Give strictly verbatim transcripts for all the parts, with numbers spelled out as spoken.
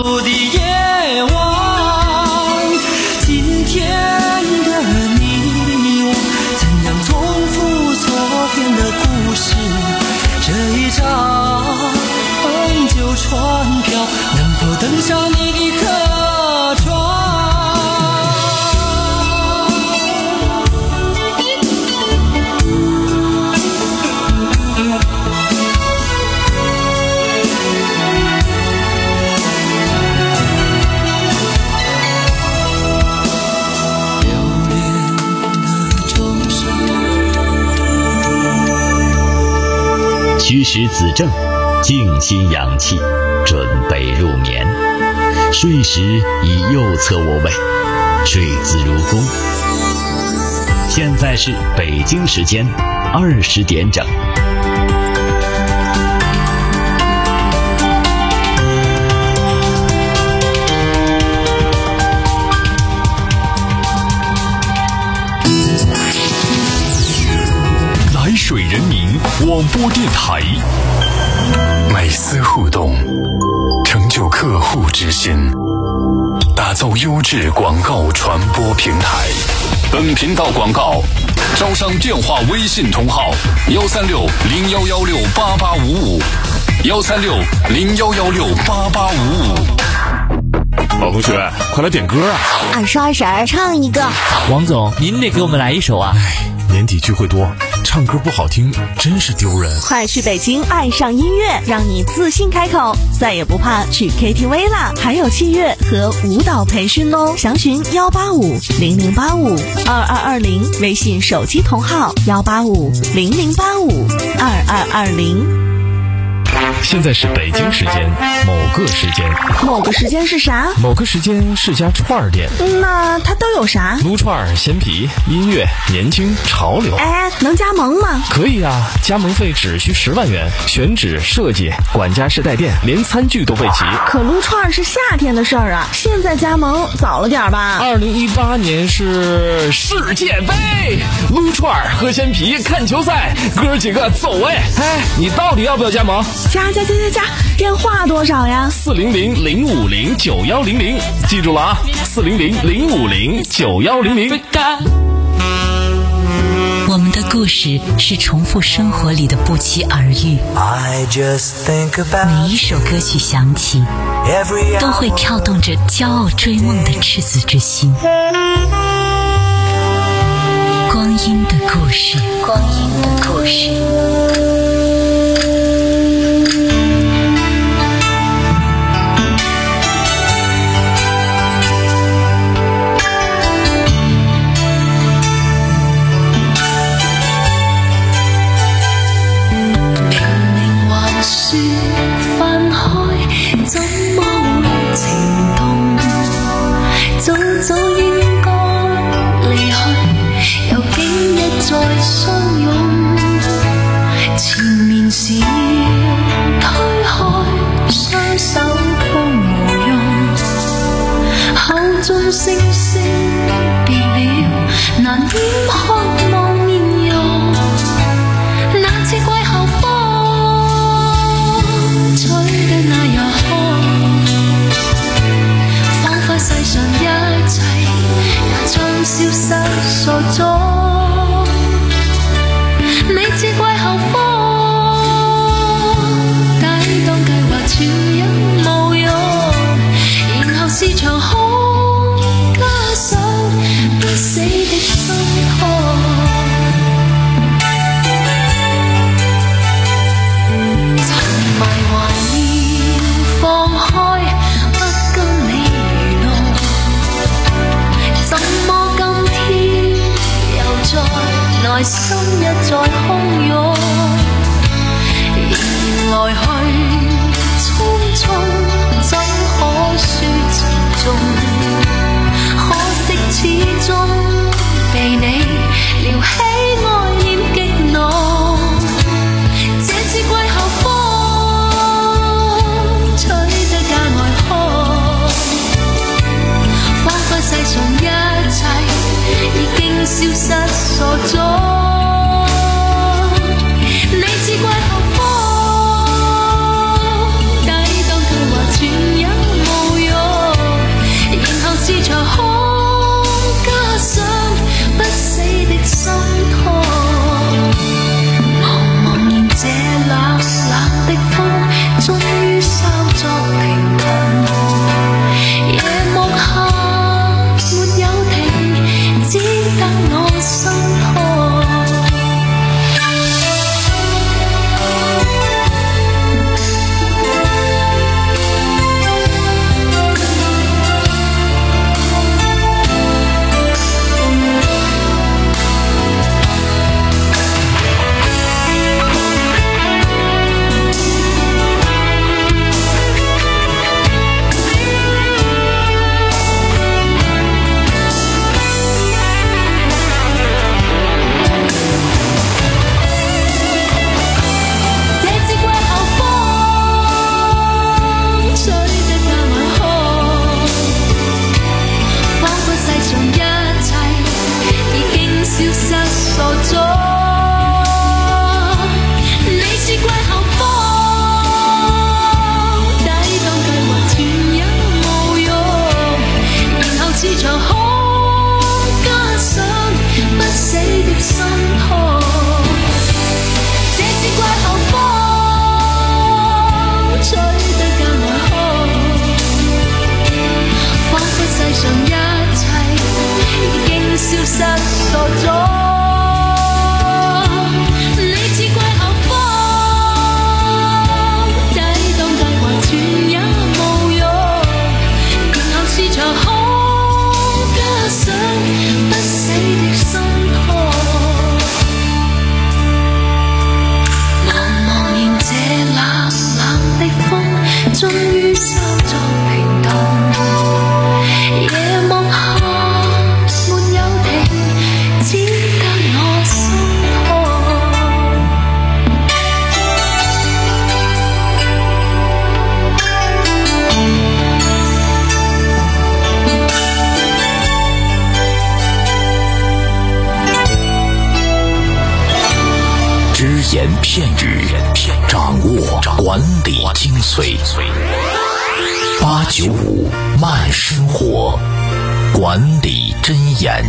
路的夜晚，今天的你我怎样重复昨天的故事？这一张旧船票能否登上你的客船？ 虚实子正，静心养气，准备入眠。睡时以右侧卧位，睡姿如弓。现在是北京时间二十点整。 来水人民广播电台， 每丝互动，成就客户之心，打造优质广告传播平台。本频道广告招商电话微信同号：幺三六零幺幺六八八五五，幺三六零幺幺六八八五五。 老同学，快来点歌啊！ 二十二婶唱一个。 王总，您得给我们来一首啊！ 年底聚会多，唱歌不好听真是丢人。 快去北京爱上音乐，让你自信开口，再也不怕去 K T V 啦！还有器乐和舞蹈培训哦，详询幺八五零零八五二二二零，微信手机同号幺八五零零八五二二二零。 现在是北京时间某个时间， 某个时间是啥？ 某个时间是家串儿店。 那它都有啥？ 撸串、鲜皮、音乐、年轻、潮流。 哎，能加盟吗？ 可以啊，加盟费只需十万元，选址、设计、管家式带电，连餐具都备齐。 可撸串是夏天的事儿啊，现在加盟早了点吧？ 二零一八年是世界杯，撸串、喝鲜皮、看球赛，哥几个走哎！哎，你到底要不要加盟？ 加加加加加，电话多少呀？ 四零零零五零九幺零零，记住了啊，四零零零五零九幺零零。 我们的故事是重复生活里的不期而遇，每一首歌曲响起，都会跳动着骄傲追梦的赤子之心。光阴的故事，光阴的故事。 星星別了，難掩渴望面容。那次季候風吹得那也空，彷彿世上一切也將消失傻咗。你似季候風，抵擋計劃全有無用，然後是場空。不死的心痛，沉迷懷念放開，不跟你娛樂。怎麼今天又在內心一再洶湧？然來去匆匆，怎可說沉重？始終被你撩起愛念激濃，這次季候風吹得格外空，彷彿世上一切已經消失傻咗。你似季候風，抵擋計劃言片语，掌握管理精髓。八九五慢生活，管理箴言。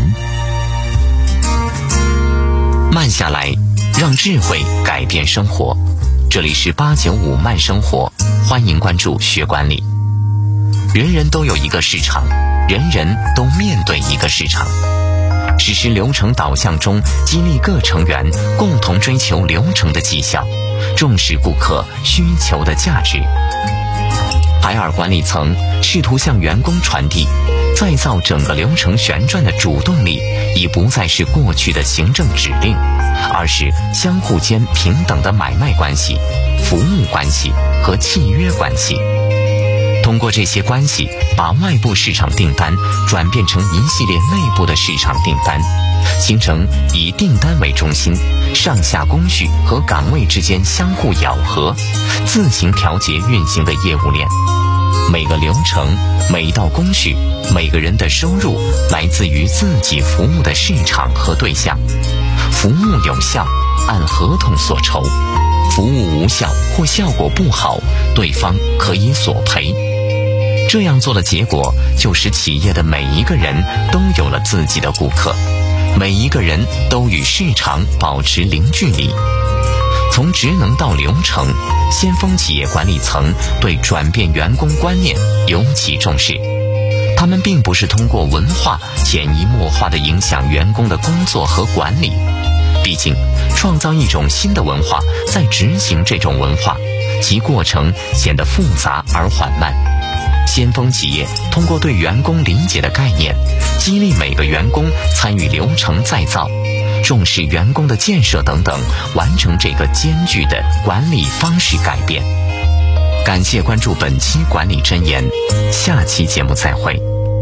慢下来，让智慧改变生活。这里是八九五慢生活，欢迎关注学管理。人人都有一个市场，人人都面对一个市场。实施流程导向中，激励各成员共同追求流程的绩效，重视顾客需求的价值。海尔管理层试图向员工传递，再造整个流程旋转的主动力，已不再是过去的行政指令，而是相互间平等的买卖关系、服务关系和契约关系。通过这些关系，把外部市场订单转变成一系列内部的市场订单，形成以订单为中心，上下工序和岗位之间相互咬合，自行调节运行的业务链。每个流程、每一道工序、每个人的收入来自于自己服务的市场和对象。服务有效，按合同所酬；服务无效或效果不好，对方可以索赔。这样做的结果，就使企业的每一个人都有了自己的顾客，每一个人都与市场保持零距离。从职能到流程，先锋企业管理层对转变员工观念尤其重视。他们并不是通过文化潜移默化地影响员工的工作和管理，毕竟创造一种新的文化，再执行这种文化，其过程显得复杂而缓慢。先锋企业通过对员工理解的概念，激励每个员工参与流程再造，重视员工的建设等等，完成这个艰巨的管理方式改变。感谢关注本期管理箴言，下期节目再会。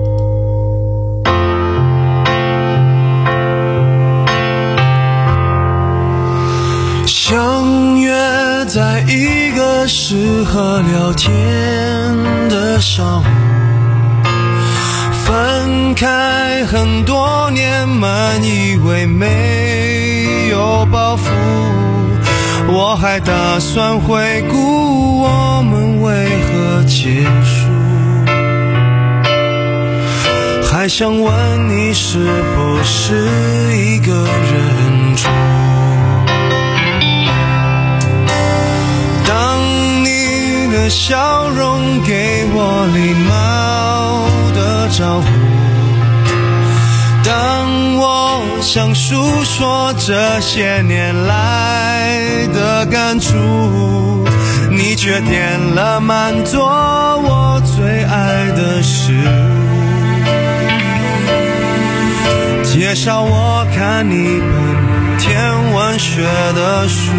相约在一个适合聊天的上午，分开很多年，满以为没有包袱，我还打算回顾我们为何结束，还想问你是不是一个人住。笑容给我礼貌的招呼，当我想诉说这些年来的感触，你却点了满桌我最爱的食物，介绍我看一本天文学的书。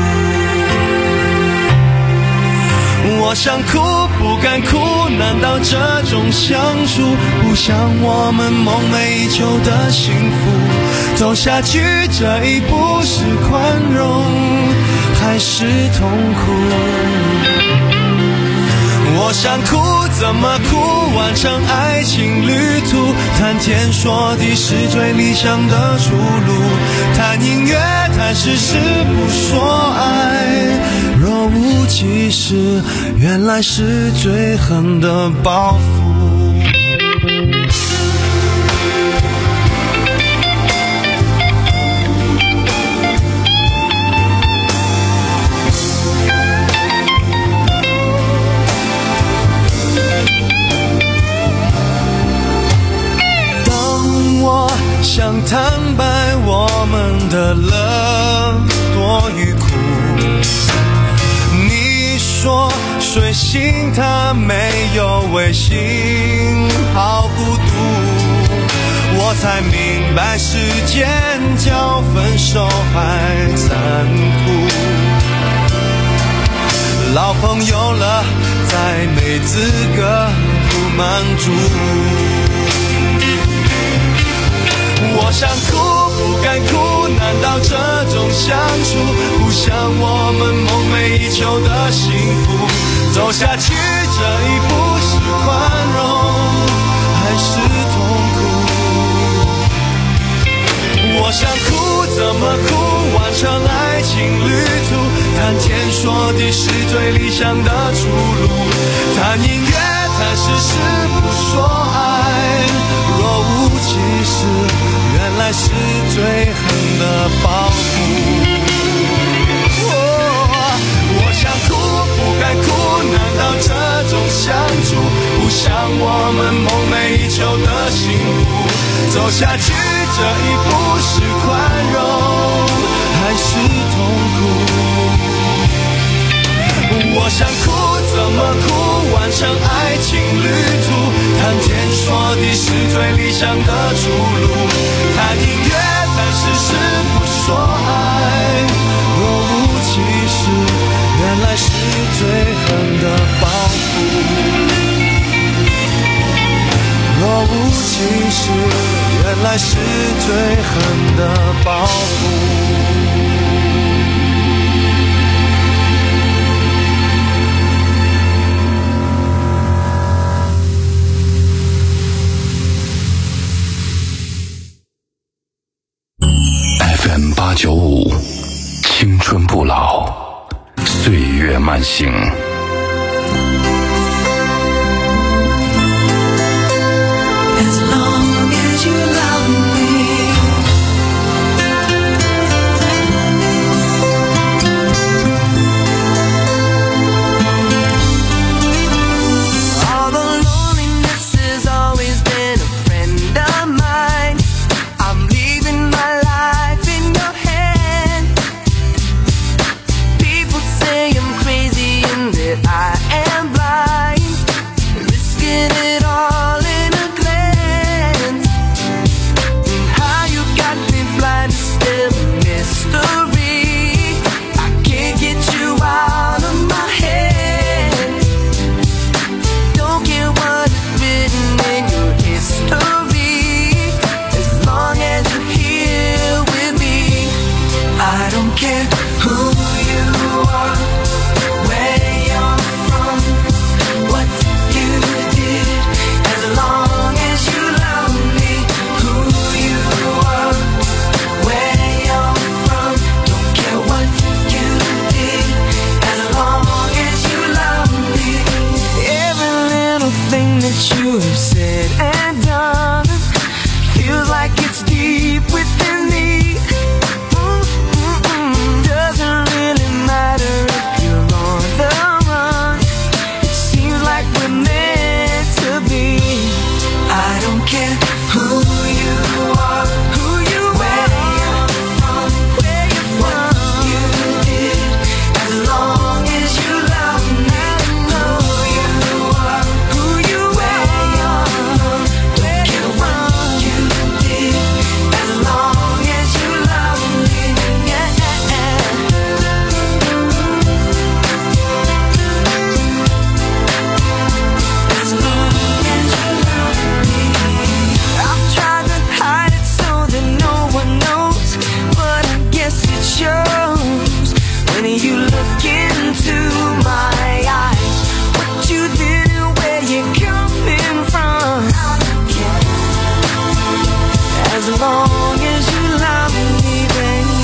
我想哭不敢哭，难道这种相处不像我们梦寐以求的幸福？走下去这一步是宽容还是痛苦？我想哭怎么哭，完成爱情旅途，谈天说地是最理想的出路，谈音乐谈事实不说爱，若无其事原来是最狠的报复。想坦白我们的乐多与苦，你说睡醒它没有微信好孤独，我才明白时间叫分手还残酷，老朋友了再没资格不满足。我想哭不敢哭，难道这种相处不像我们梦寐以求的幸福？走下去这一步是宽容还是痛苦？我想哭怎么哭，完成爱情旅的是最理想的出路。谈音乐，谈事实，不说爱。若无其事，原来是最狠的报复。我想哭，不该哭，难道这种相处不像我们梦寐以求的幸福？走下去这一步是宽容还是痛苦？我想哭，怎么哭？完成爱情旅途，谈天说地是最理想的出路。谈音乐，谈事实，不说爱。若无其事，原来是最狠的报复。若无其事，原来是最狠的报复。 F M 八九五，青春不老，岁月慢行。 As long as you love me, all the loneliness has always been a friend of mine. I'm leaving my life in your hand. People say I'm crazy and that I am blind, risking it all in a glance. And how you got me blind is still a mystery. I can't get you out of my head. Don't care what is written in your history, as long as you're here with me. I don't care who you are, where you're from, what you did, as long as you love me. Who you are, where you're from, don't care what you did, as long as you love me. Every little thing that you have said and done feels like it's deep within me. Mm-mm-mm. Doesn't really matter if you're on the run, it seems like we're meant to be. I don't care who you are, who you where you're from, where you're from, what you did, as long as you love me. Who you are, who you where you're from, don't care what you did, as long as you love me. Yeah. As long as you love me. I've tried to hide it so that no one knows, but I guess it shows when you look into my eyes. What you did and where you're coming from, as long as you love me, baby.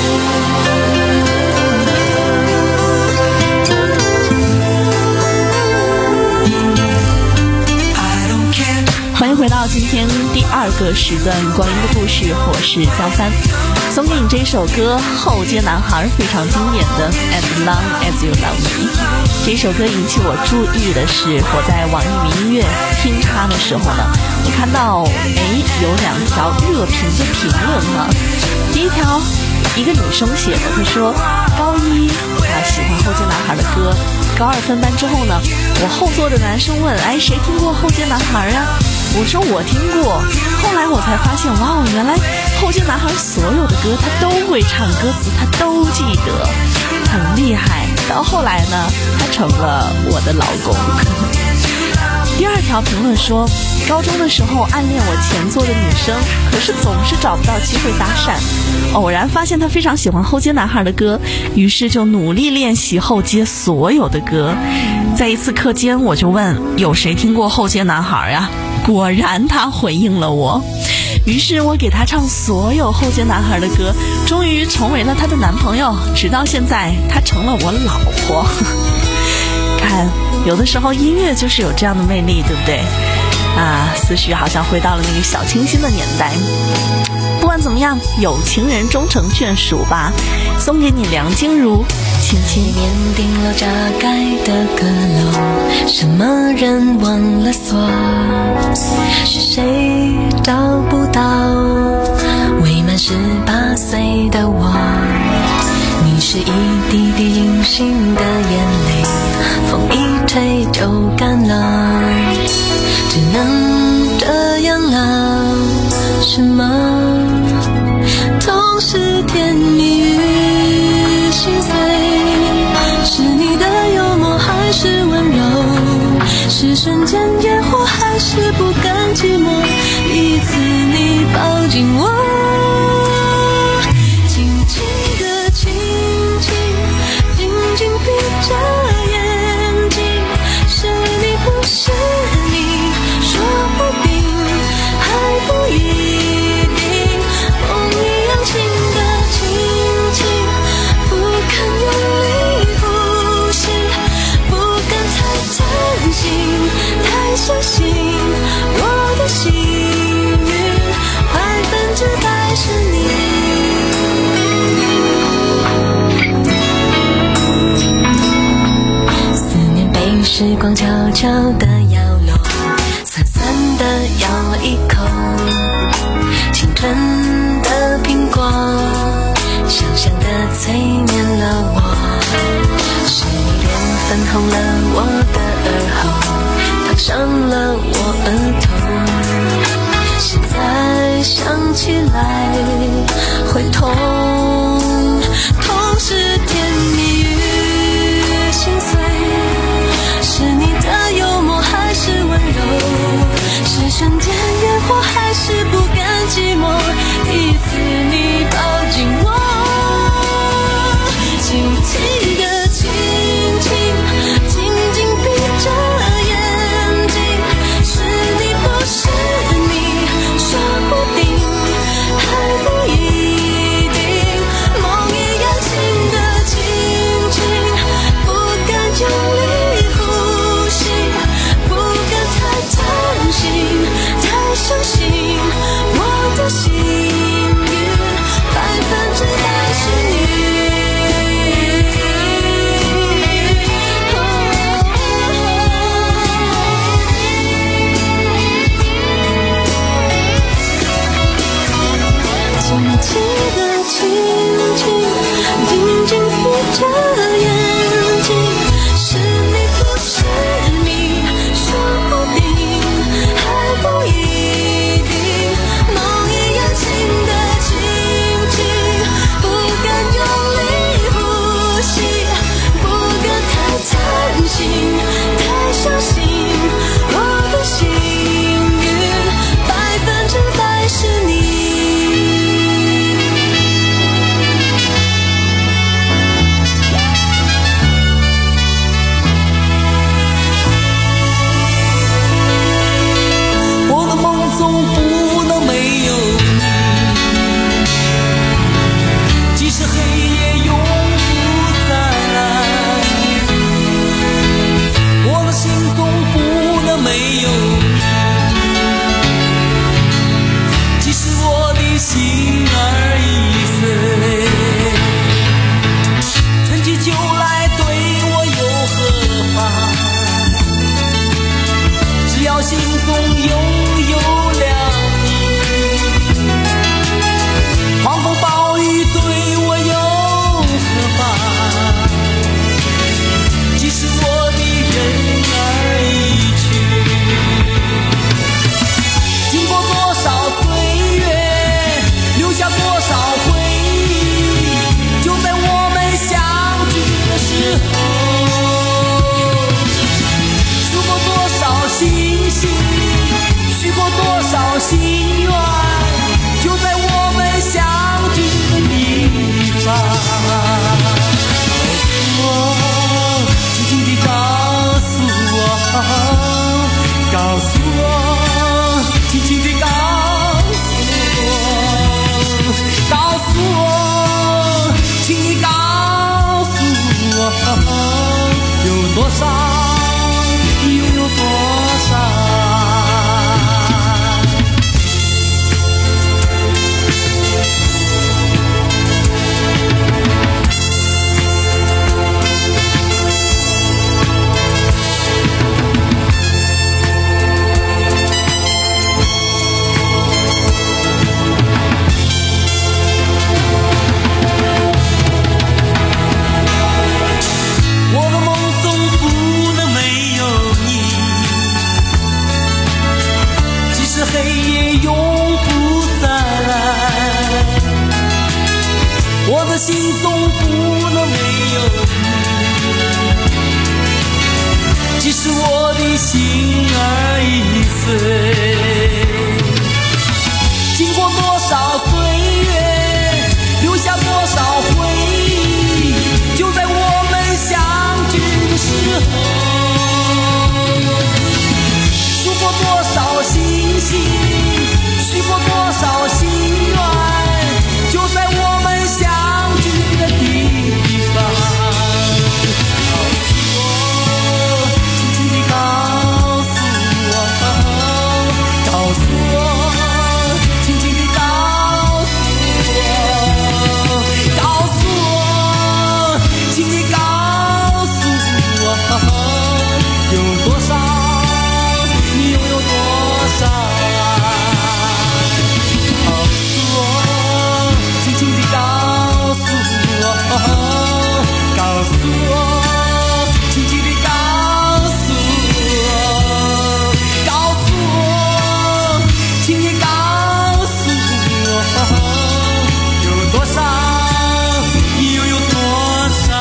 I don't care. 欢迎回到今天第二个时段光阴的故事，我是江帆，送给你这首歌后街男孩非常经典的 As Long As You Love Me。 这首歌引起我注意的是，我在网易云音乐听它的时候呢，我看到哎有两条热评的评论哈。第一条，一个女生写的，她说高一她喜欢后街男孩的歌，高二分班之后呢，我后座的男生问，哎，谁听过后街男孩啊？我说我听过。后来我才发现，哇，原来后街男孩所有的歌他都会唱，歌词他都记得，很厉害。到后来呢，他成了我的老公。第二条评论说，高中的时候暗恋我前座的女生，可是总是找不到机会搭讪，偶然发现他非常喜欢后街男孩的歌，于是就努力练习后街所有的歌。在一次课间，我就问有谁听过后街男孩呀？果然他回应了我。 于是我给她唱所有后街男孩的歌，终于成为了她的男朋友，直到现在她成了我老婆。看，有的时候音乐就是有这样的魅力，对不对啊？思绪好像回到了那个小清新的年代。不管怎么样，有情人终成眷属吧，送给你梁静茹。轻轻面顶楼加盖的阁楼，什么人忘了锁？是谁找不到未满十八岁的我？你是一滴滴零星的眼泪，风一吹就干了，只能这样了。什么总是甜蜜与心碎？是你的幽默还是温柔？是瞬间烟火还是不甘寂寞？一次你抱紧我，轻轻的亲亲，紧紧闭着眼睛。是你不是你，说不定还不一定。梦一样轻的轻轻，不敢用力呼吸，不敢太贪心，太相信我的幸运百分之百是你。思念被时光悄悄地摇落，酸酸的咬一口，青春的苹果，香香的催眠了我。是你脸粉红了我的耳后，烫伤了我额头，现在想起来会痛，痛是甜蜜与心碎。是你的幽默还是温柔？是瞬间烟火还是不甘寂寞？一次你抱紧我，轻轻的亲亲，紧紧闭着眼睛。是你不是你，说不定还不一定。梦一样轻的轻轻，不敢用力呼吸，不敢太贪心，太相信我的幸运百分之百是你。轻轻的亲亲，紧紧闭着眼睛。是你不是你，说不定还不一定。梦一样轻的轻轻，不敢用力呼吸，不敢太贪心，太相信我的幸运百分之百是你。 你永不再来，我的心中不能没有你，即使我的心儿已碎。经过多少岁月，留下多少回忆，就在我们相聚的时候，数过多少星星，许过多少心愿，就在我们相聚的地方。告诉我，轻轻地告诉我，告诉我，轻轻地告诉我，告诉我，请你告诉我，有多少，你拥有多少？告诉我，轻轻地告诉我，告诉我，轻轻地告诉我，告诉我，请你告诉我，有多少，又有多少？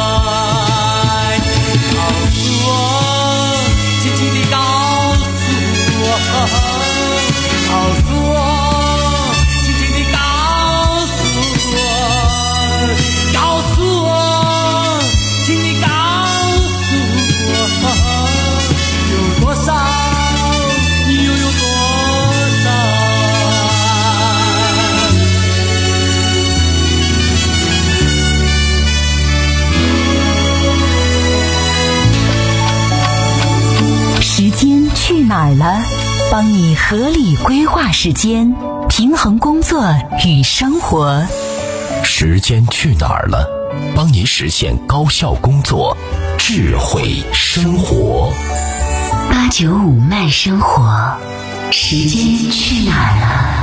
告诉我，轻轻地告诉我，告诉我，轻轻地告诉我，告诉我，请你告诉我，有多少，又有多少？ 时间去哪儿了？帮你合理规划时间，平衡工作与生活。 时间去哪儿了？帮你实现高效工作，智慧生活。 八九五慢生活，时间去哪儿了？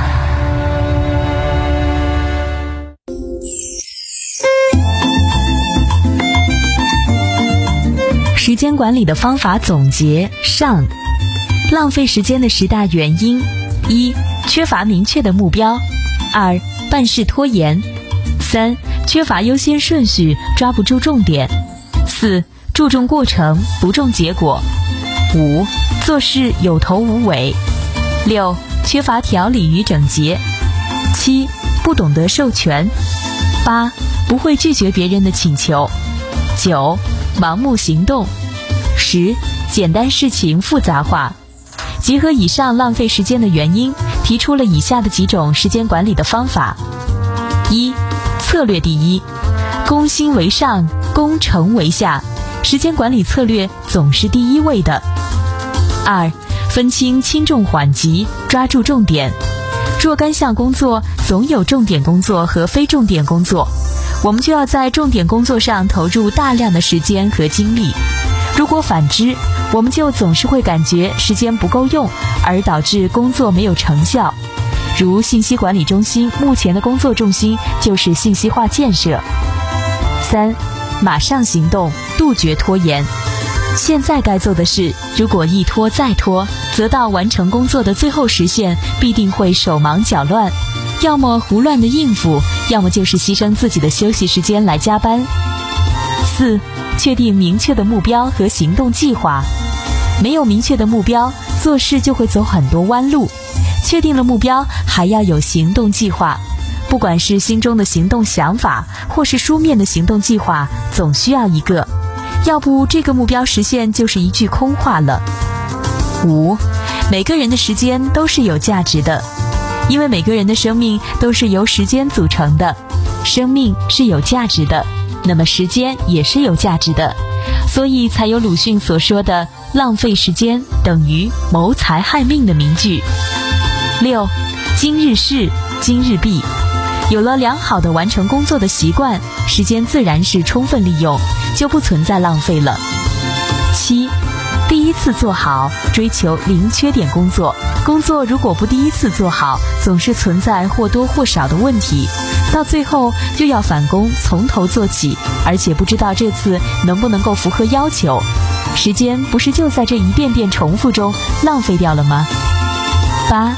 时间管理的方法总结上：浪费时间的十大原因：一、缺乏明确的目标；二、办事拖延；三、缺乏优先顺序，抓不住重点；四、注重过程，不重结果；五、做事有头无尾；六、缺乏条理与整洁；七、不懂得授权；八、不会拒绝别人的请求；九、盲目行动；十、简单事情复杂化。结合以上浪费时间的原因，提出了以下的几种时间管理的方法：一、策略第一，攻心为上，攻城为下，时间管理策略总是第一位的。二、分清轻重缓急，抓住重点。若干项工作总有重点工作和非重点工作，我们就要在重点工作上投入大量的时间和精力。如果反之，我们就总是会感觉时间不够用，而导致工作没有成效。如信息管理中心目前的工作重心就是信息化建设。三、马上行动，杜绝拖延。现在该做的事，如果一拖再拖，则到完成工作的最后实现必定会手忙脚乱，要么胡乱的应付，要么就是牺牲自己的休息时间来加班。四、确定明确的目标和行动计划。没有明确的目标，做事就会走很多弯路。确定了目标，还要有行动计划。不管是心中的行动想法，或是书面的行动计划，总需要一个，要不这个目标实现就是一句空话了。五、每个人的时间都是有价值的，因为每个人的生命都是由时间组成的，生命是有价值的，那么时间也是有价值的，所以才有鲁迅所说的浪费时间等于谋财害命的名句。六、今日事今日毕。有了良好的完成工作的习惯，时间自然是充分利用，就不存在浪费了。七、第一次做好，追求零缺点工作。工作如果不第一次做好，总是存在或多或少的问题，到最后就要返工，从头做起，而且不知道这次能不能够符合要求。时间不是就在这一遍遍重复中浪费掉了吗？八、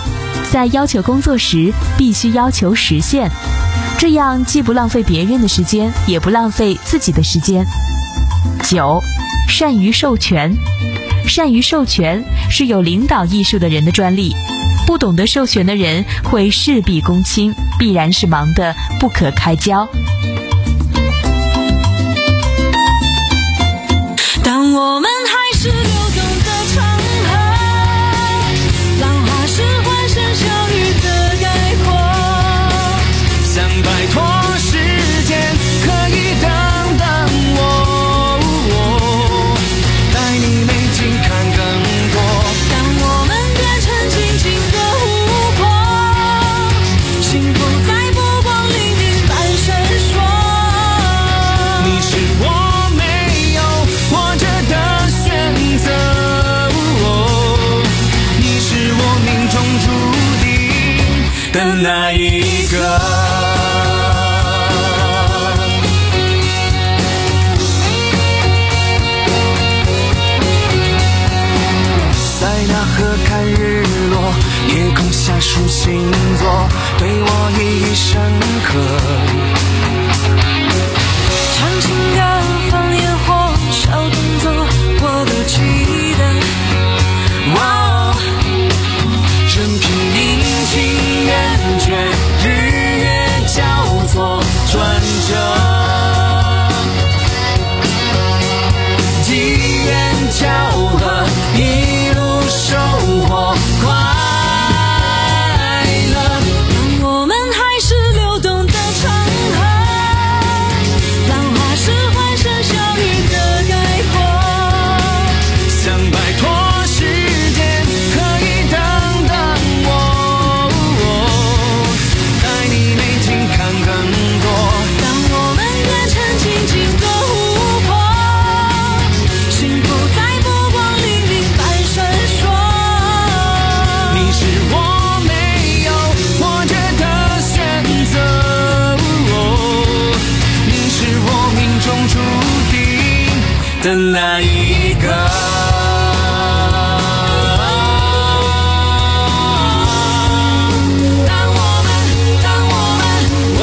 在要求工作时必须要求实现，这样既不浪费别人的时间，也不浪费自己的时间。九，善于授权。善于授权是有领导艺术的人的专利，不懂得授权的人会事必躬亲，必然是忙得不可开交。 当我们还是流动的长河，浪花是欢声笑语的概括，想摆脱时间，可以等等我，带你美景看更多。当我们变成静静的湖泊，幸福在波光粼粼般闪烁。你是我没有活着的选择，你是我命中注定的那一个。在那河看日落，夜空下数星座，对我意义深刻。唱情歌放烟火小动作我都记得，哇，任凭阴晴圆缺，日月交错转折，机缘巧合，一路收获快乐。当我们还是流动的长河，浪花是欢声笑语的概括，想摆脱时间，可以等等我，带你美景看更多。当我们变成静静的湖泊，幸福在波光粼粼般闪烁。你是我没有活着的选择，你是我命中注定的那一个。当我们，当我们，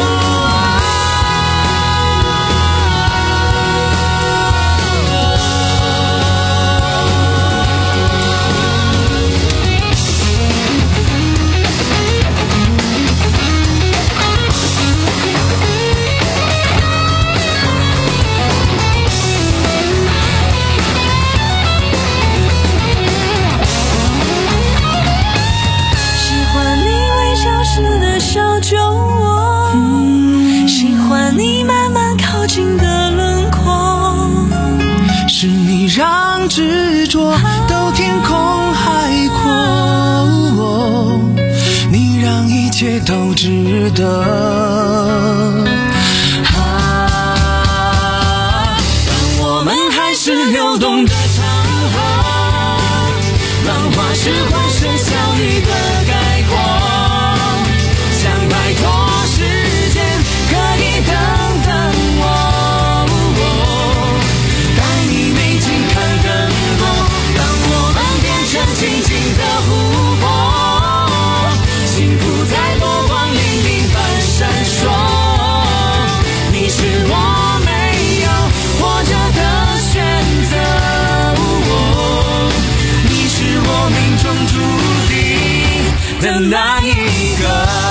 喜欢你微笑时的小酒窝，喜欢你慢慢靠近的轮廓，是你让执着都天空海阔，你让一切都值得。啊，当我们还是流动的长河，浪花是欢声笑语的概括，想摆脱时间，可以等等我，带你美景看更多。当我们变成静静的湖泊，幸福在波光粼粼般闪烁。你是我没有活着的选择，你是我命中注定的那一个。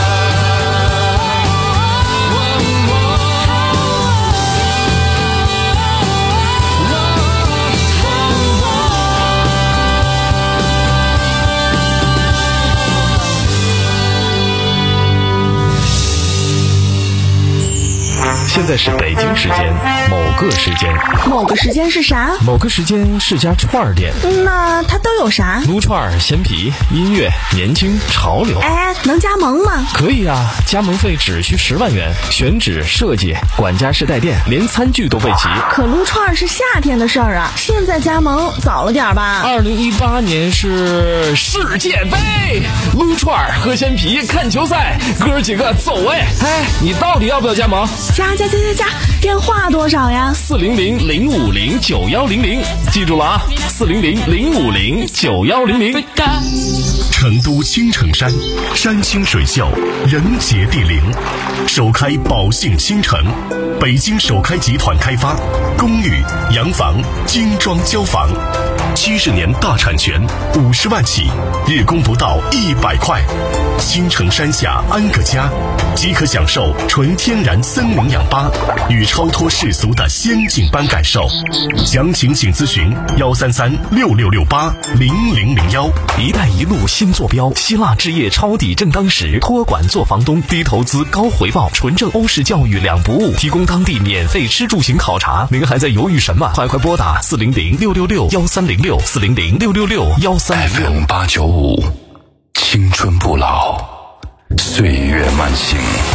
现在是北京时间某个时间， 某个时间是啥？ 某个时间是家串儿店。 那它都有啥？ 撸串儿、鲜皮、音乐、年轻、潮流。 哎，能加盟吗？ 可以啊，加盟费只需十万元，选址、设计、管家式带电，连餐具都备齐。 可撸串儿是夏天的事儿啊，现在加盟早了点吧？ 二零一八年是世界杯，撸串儿、喝鲜皮、看球赛，哥几个走哎！哎，你到底要不要加盟？ 加加加加加，电话多少呀？ 四零零零五零九幺零零，记住了啊，四零零零五零九幺零零。 成都青城山，山清水秀，人杰地灵，首开宝兴新城，北京首开集团开发，公寓、洋房、精装交房，七十年大产权，五十万起，日供不到一百块。青城山下安个家，即可享受纯天然森林氧吧与超脱世俗的仙境般感受。详情请咨询幺三三六六六八零零零幺。 一带一路新坐标，希腊置业抄底正当时，托管做房东，低投资高回报，纯正欧式教育两不误，提供当地免费吃住行考察。您还在犹豫什么？快快拨打四零零六六六幺三零六四零零六六六幺三零六。 F M 八九五，青春不老，岁月慢行。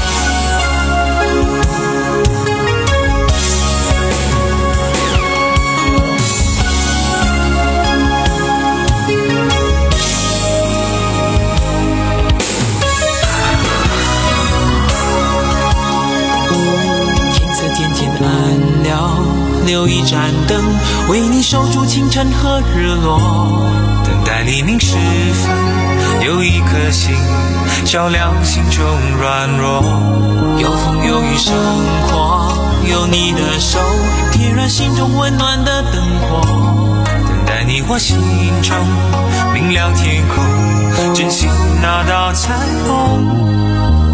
留一盏灯，为你守住清晨和日落。等待黎明时分，有一颗心照亮心中软弱。有风有雨生活，有你的手点燃心中温暖的灯火。等待你我心中明亮天空，珍惜那道彩虹。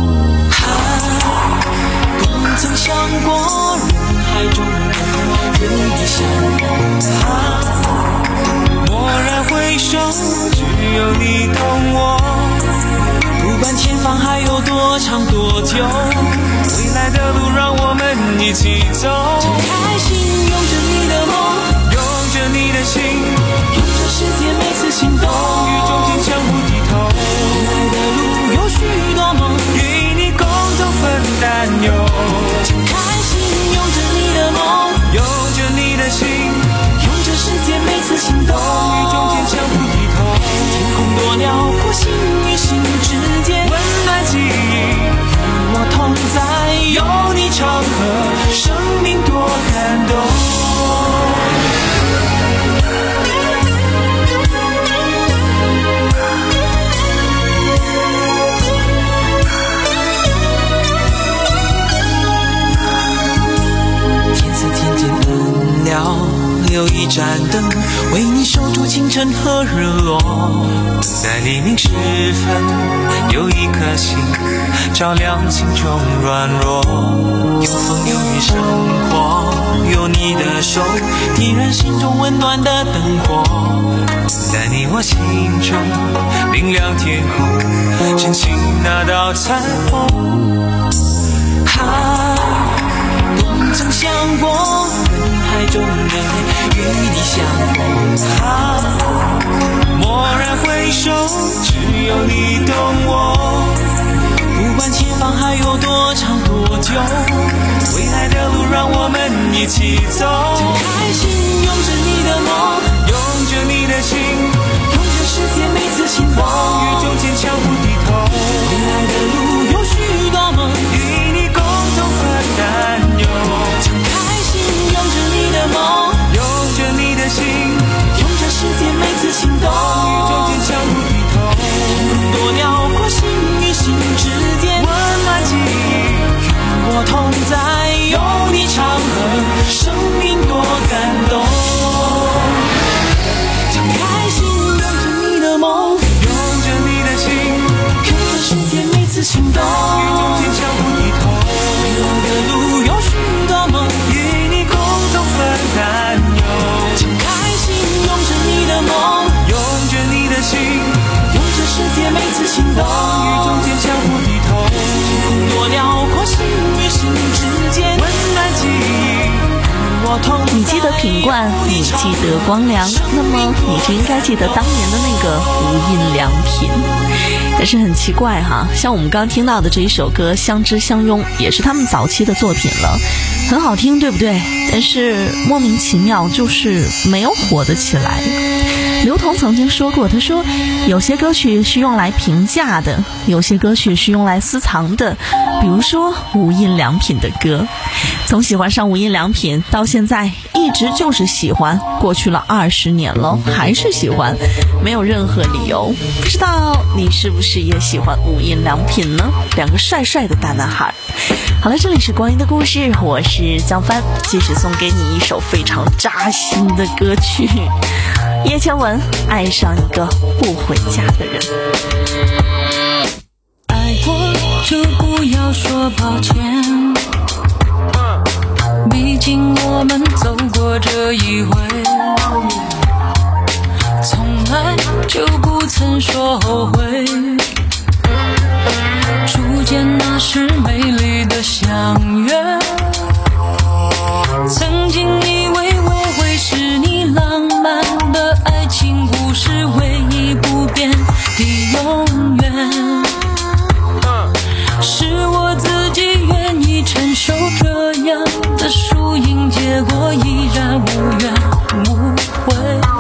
不曾想过人海中人与你相逢，蓦然回首，只有你懂我。不管前方还有多长多久，未来的路让我们一起走。睁开心，拥着你的梦，拥着你的心，用这世界每次心动，雨中坚强不低头。未来的路有许多梦，与你共同分担忧。睁开心，拥着你的梦，拥着你的心，用这世界每次心动，雨中坚强不低头。天空多辽阔，心与心之间温暖记忆，与我同在，有你长河，生命多感动。有一盏灯，为你守住清晨和日落。等待黎明时分，有一颗心照亮心中软弱。有风有雨生活，有你的手点燃心中温暖的灯火。等待你我心中明亮天空，珍惜那道彩虹。啊，不曾想过人海中人与你相逢，啊，蓦然回首，只有你懂我。不管前方还有多长多久，未来的路让我们一起走。睁开心，拥着你的梦，拥着你的心，用这世界每次心动，宇宙坚强不低头。未来的路有许多梦，与你共同分担忧。睁开心，拥着你的梦，拥着你的心，用这世界每次心动，宇宙坚强不低头。天空多辽阔，心与心之间温暖记忆，与我同在，有你长河，生命多感动。睁开心，拥着你的梦，拥着你的心，用这世界每次心动，宇宙坚强不低头。未来的路有许多梦，与你共同分担忧。睁开心，拥着你的梦，拥着你的心，用这世界每次心动，宇宙坚强不低头。天空多辽阔，心与心之间温暖记忆，与我同在。 你记得品冠，你记得光良，那么你就应该记得当年的那个无印良品。但是很奇怪哈，像我们刚听到的这一首歌《相知相拥》，也是他们早期的作品了，很好听，对不对？但是莫名其妙就是没有火得起来。 刘同曾经说过，他说有些歌曲是用来评价的，有些歌曲是用来私藏的，比如说无印良品的歌。从喜欢上无印良品到现在一直就是喜欢，过去了二十年了还是喜欢，没有任何理由。不知道你是不是也喜欢无印良品呢？两个帅帅的大男孩。好了，这里是光阴的故事，我是江帆，继续送给你一首非常扎心的歌曲，叶倩文，爱上一个不回家的人。 爱过就不要说抱歉，毕竟我们走过这一回，从来就不曾说后悔，初见那是美丽的相约，曾经以为我会是你浪漫的爱情故事，唯一不变的永远，是我自己愿意承受这样的输赢，结果依然无怨无悔，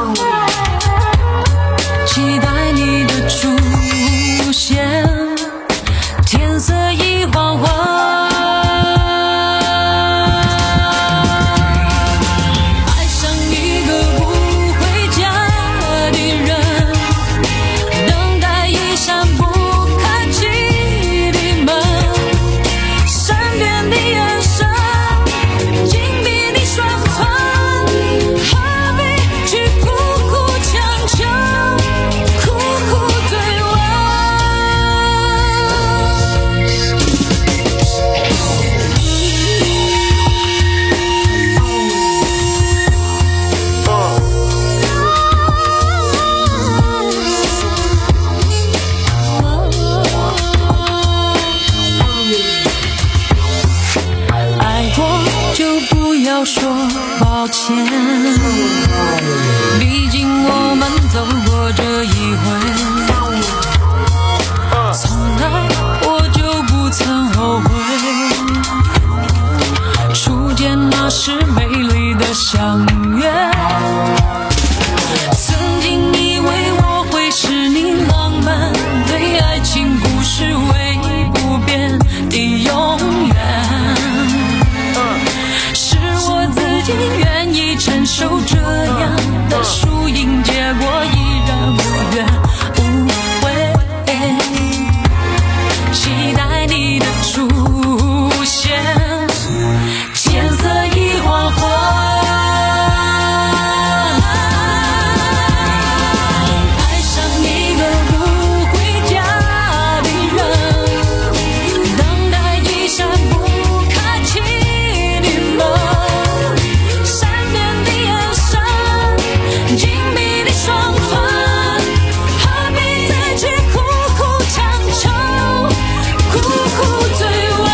期待你的出现，天色已黄昏，爱上一个不回家的人，等待一扇不开启的门，善变的眼神，紧闭的双唇，何必去苦苦强求，苦苦追问。爱过就不要说抱歉，毕竟我们走过这一回，从来我就不曾后悔，初见那是美丽的相约，曾经以为我会是你浪漫对爱情故事唯一不变的永远，是我自己愿意承受这样的输赢，结果依然无怨无悔，期待你的出现，天色已黄昏，爱上一个不回家的人，等待一扇不开启的门，善变的眼神，紧闭的双唇，何必再去苦苦强求，苦苦追问，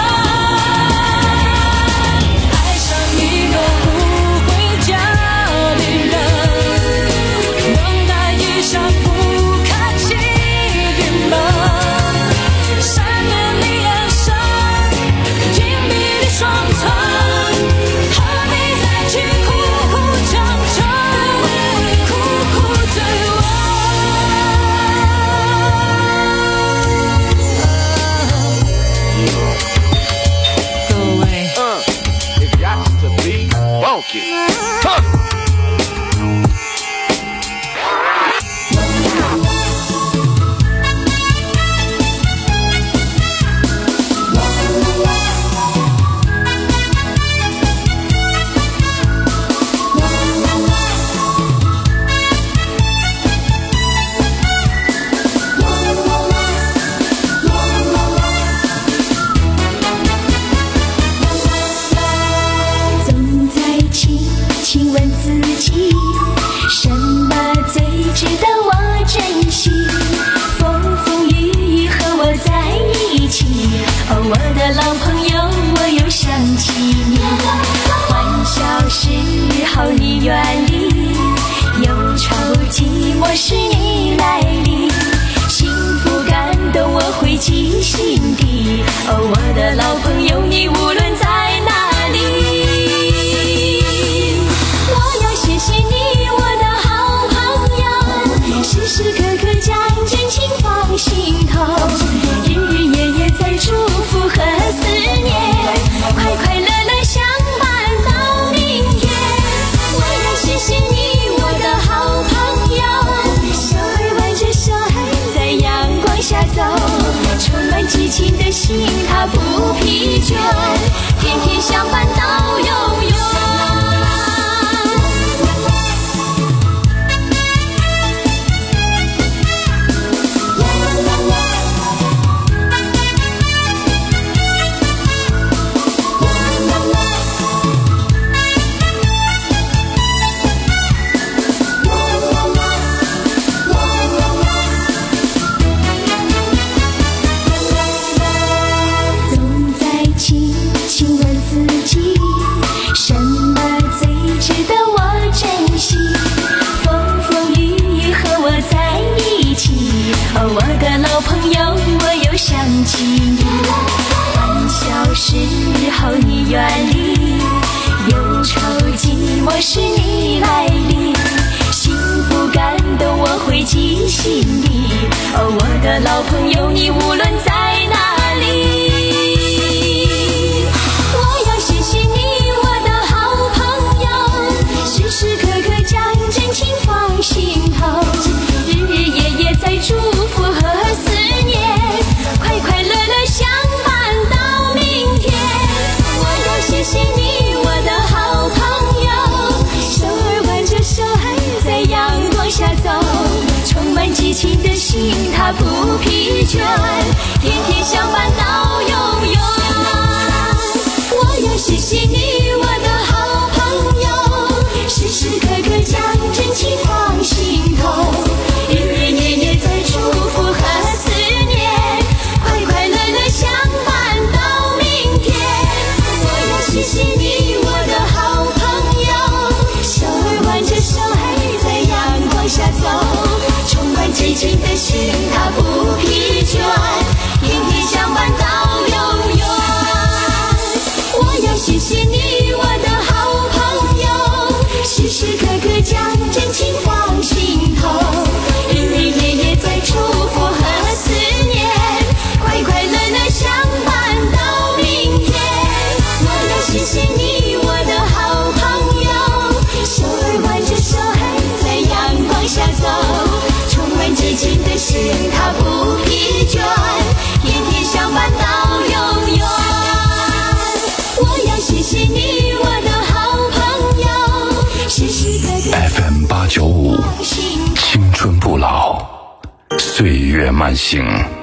爱上一个不回家的人，等待一扇不开启的门，善变的眼神，紧闭的双唇，何必再去苦苦强求，苦苦追问。Go away. It got to be funky. Huh. 的心它不疲倦，天天相伴到永远。欢笑时候你远离，忧愁寂寞时你来临，幸福感动我会记心里。哦，我的老朋友，你无论在哪里，我要谢谢你，我的好朋友，时时刻刻将真情放心头，日日夜夜在祝福和思念，快快乐乐相伴到明天。我要谢谢你，我的好朋友，手儿挽着手还在阳光下走，充满激情的心它不疲倦，天天相伴到永远。我要谢谢你，我的好朋友，时时刻刻将真情放心头，日日夜夜在祝福和思念，快快乐乐相伴到明天。我要谢谢你，我的好朋友，手儿挽着手还在阳光下走，充满激情的心它不疲倦，天天相伴到永远。我要谢谢你，我的好朋友，时时刻刻将真情放心头，日日夜夜在祝福和思念，快快乐乐相伴到明天。我要谢谢你，我的好朋友，手儿挽着手还在阳光下走，充满激情的心它不疲倦，天天相伴到永远。我要谢谢你，我的好朋友，时时刻刻 F M 八九五，青春不老，岁月慢行。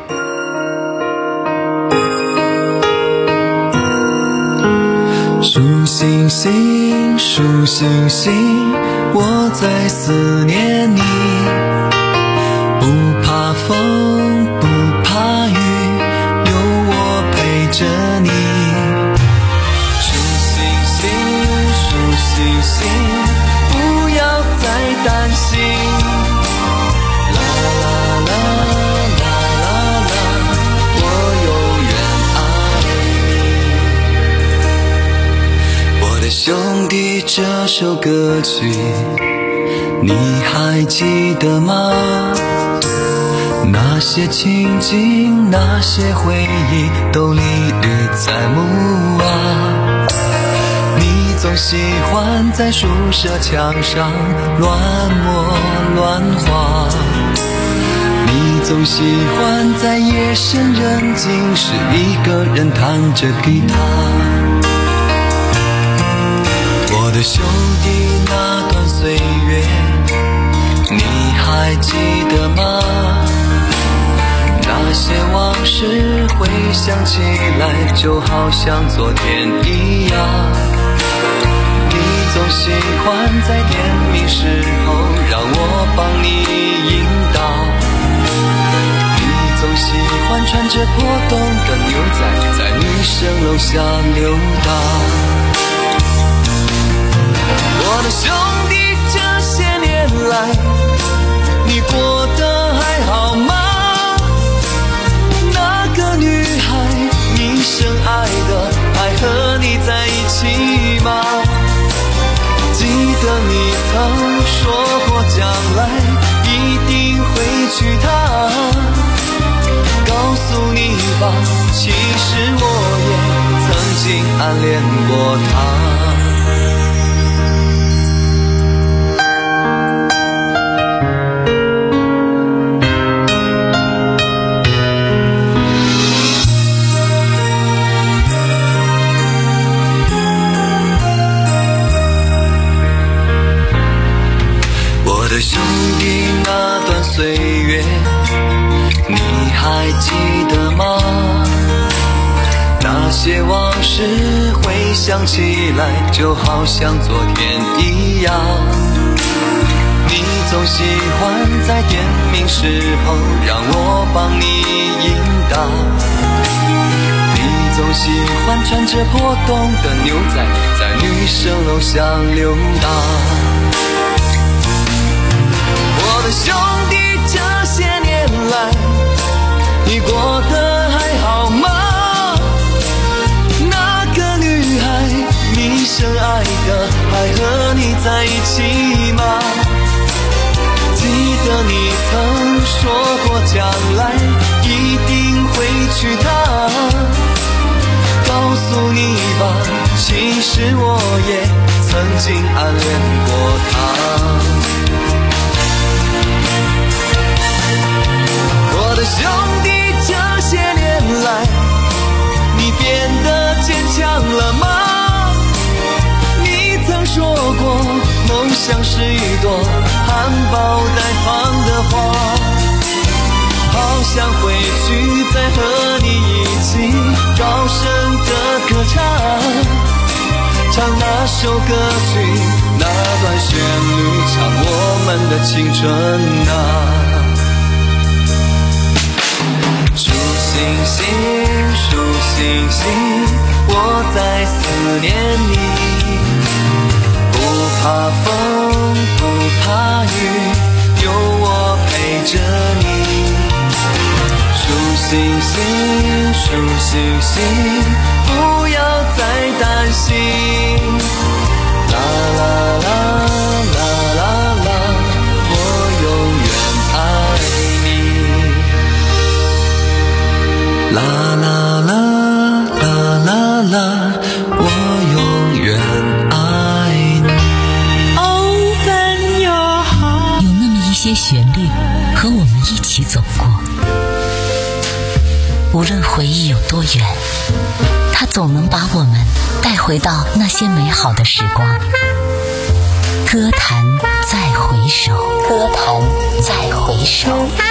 数星星，数星星，我在思念你，不怕风，不怕雨，有我陪着你。数星星，数星星，不要再担心，啦啦啦啦啦啦，我永远爱你。我的兄弟，这首歌曲你还记得吗？那些情景，那些回忆都历历在目啊。你总喜欢在宿舍墙上乱抹乱画，你总喜欢在夜深人静时一个人弹着吉他。我的兄弟，那段岁月你还记得吗？那些往事回想起来就好像昨天一样。你总喜欢在天明时候让我帮你引导，你总喜欢穿着破洞的牛仔在女生楼下溜达。我的兄弟，这些年来你过得还好吗？那个女孩你深爱的还和你在一起吗？记得你曾说过将来一定会娶她，告诉你吧，其实我也曾经暗恋过她。 还记得吗？那些往事回想起来就好像昨天一样，你总喜欢在点名时候让我帮你应答，你总喜欢穿着破洞的牛仔在女生楼下溜达。我的兄弟，这些年来你过得还好吗？那个女孩你深爱的还和你在一起吗？记得你曾说过将来一定会娶她，告诉你吧，其实我也曾经暗恋过她。我的兄弟，这些年来你变得坚强了吗？你曾说过梦想是一朵含苞待放的花，好想回去再和你一起高声的歌唱，唱那首歌曲，那段旋律，唱我们的青春啊。数星星，数星星，我在思念你，不怕风，不怕雨，有我陪着你。数星星，数星星，不要再担心。啦啦啦啦啦啦，我永远爱你。啦啦啦啦啦啦，我永远爱你。Open your heart。 有那么一些旋律和我们一起走过，无论回忆有多远，它总能把我们带回到那些美好的时光。歌坛再回首，歌坛再回首。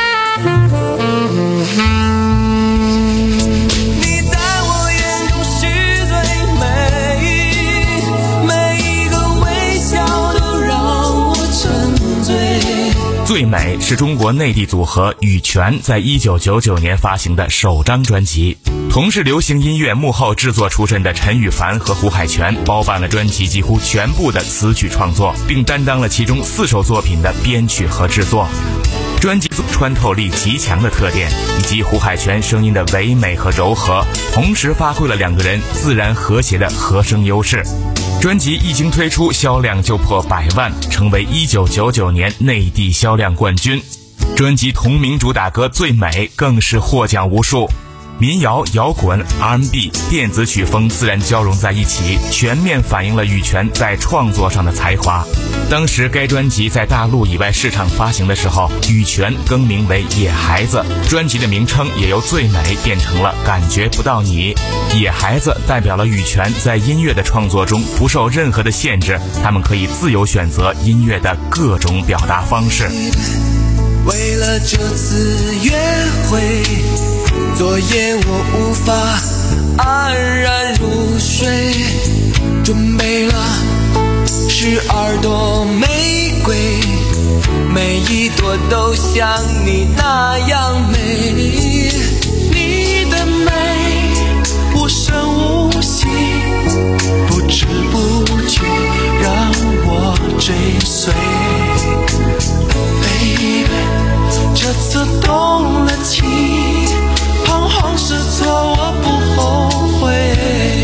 最美是中国内地组合羽泉在一九九九年发行的首张专辑，同是流行音乐幕后制作出身的陈羽凡和胡海泉包办了专辑几乎全部的词曲创作，并担当了其中四首作品的编曲和制作。专辑穿透力极强的特点以及胡海泉声音的唯美和柔和，同时发挥了两个人自然和谐的和声优势。专辑一经推出，销量就破百万，成为一九九九年内地销量冠军。专辑同名主打歌《最美》更是获奖无数。民谣、摇滚、R and B、电子曲风自然交融在一起，全面反映了羽泉在创作上的才华。当时该专辑在大陆以外市场发行的时候，羽泉更名为野孩子，专辑的名称也由最美变成了感觉不到你。野孩子代表了羽泉在音乐的创作中不受任何的限制，他们可以自由选择音乐的各种表达方式。 为了这次约会，昨夜我无法安然入睡，准备了十二朵玫瑰，每一朵都像你那样美。你的美无声无息，不知不觉让我追随。Baby， 这次动了情，彷徨失措我不后悔。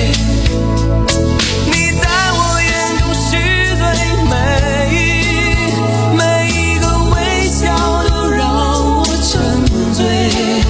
你在我眼中是最美，每一个微笑都让我沉醉。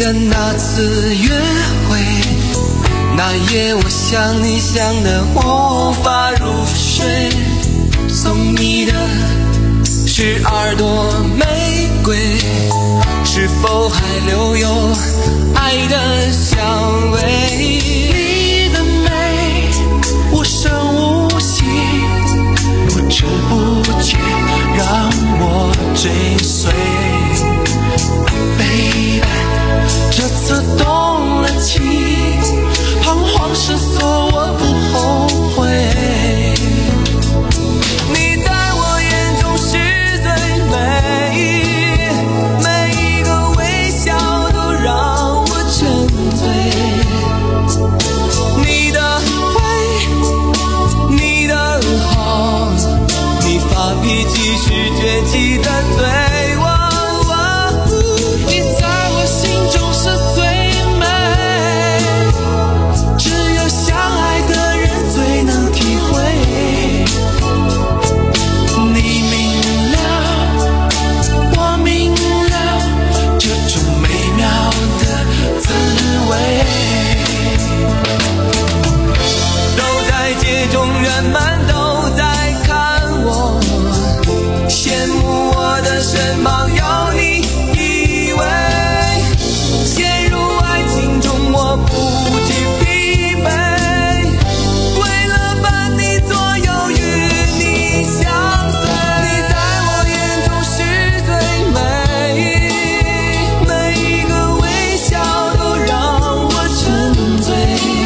得那次约会，那夜我想你想得无法入睡，送你的是耳朵玫瑰，是否还留有爱的香味？你的美无声无息，不知不觉让我追随。Baby， 这次动了情，彷徨失措我不后悔。你在我眼中是最美，每一个微笑都让我沉醉。你的坏，你的好，你发脾气是倔气的嘴。身旁有你依偎，陷入爱情中我不知疲惫，为了把你左右与你相随。你在我眼中是最美，每一个微笑都让我沉醉。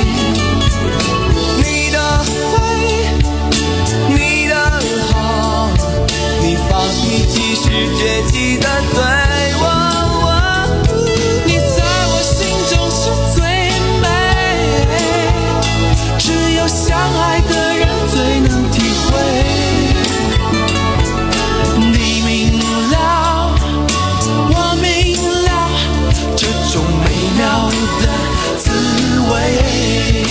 你的坏，你的好，你发脾气是倔气的嘴，哦哦，你在我心中是最美，只有相爱的人最能体会。你明了，我明了，这种美妙的滋味。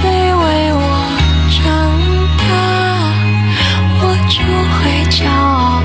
骄傲。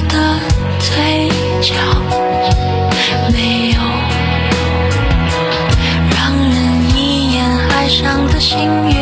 的嘴角，没有让人一眼爱上的心愿。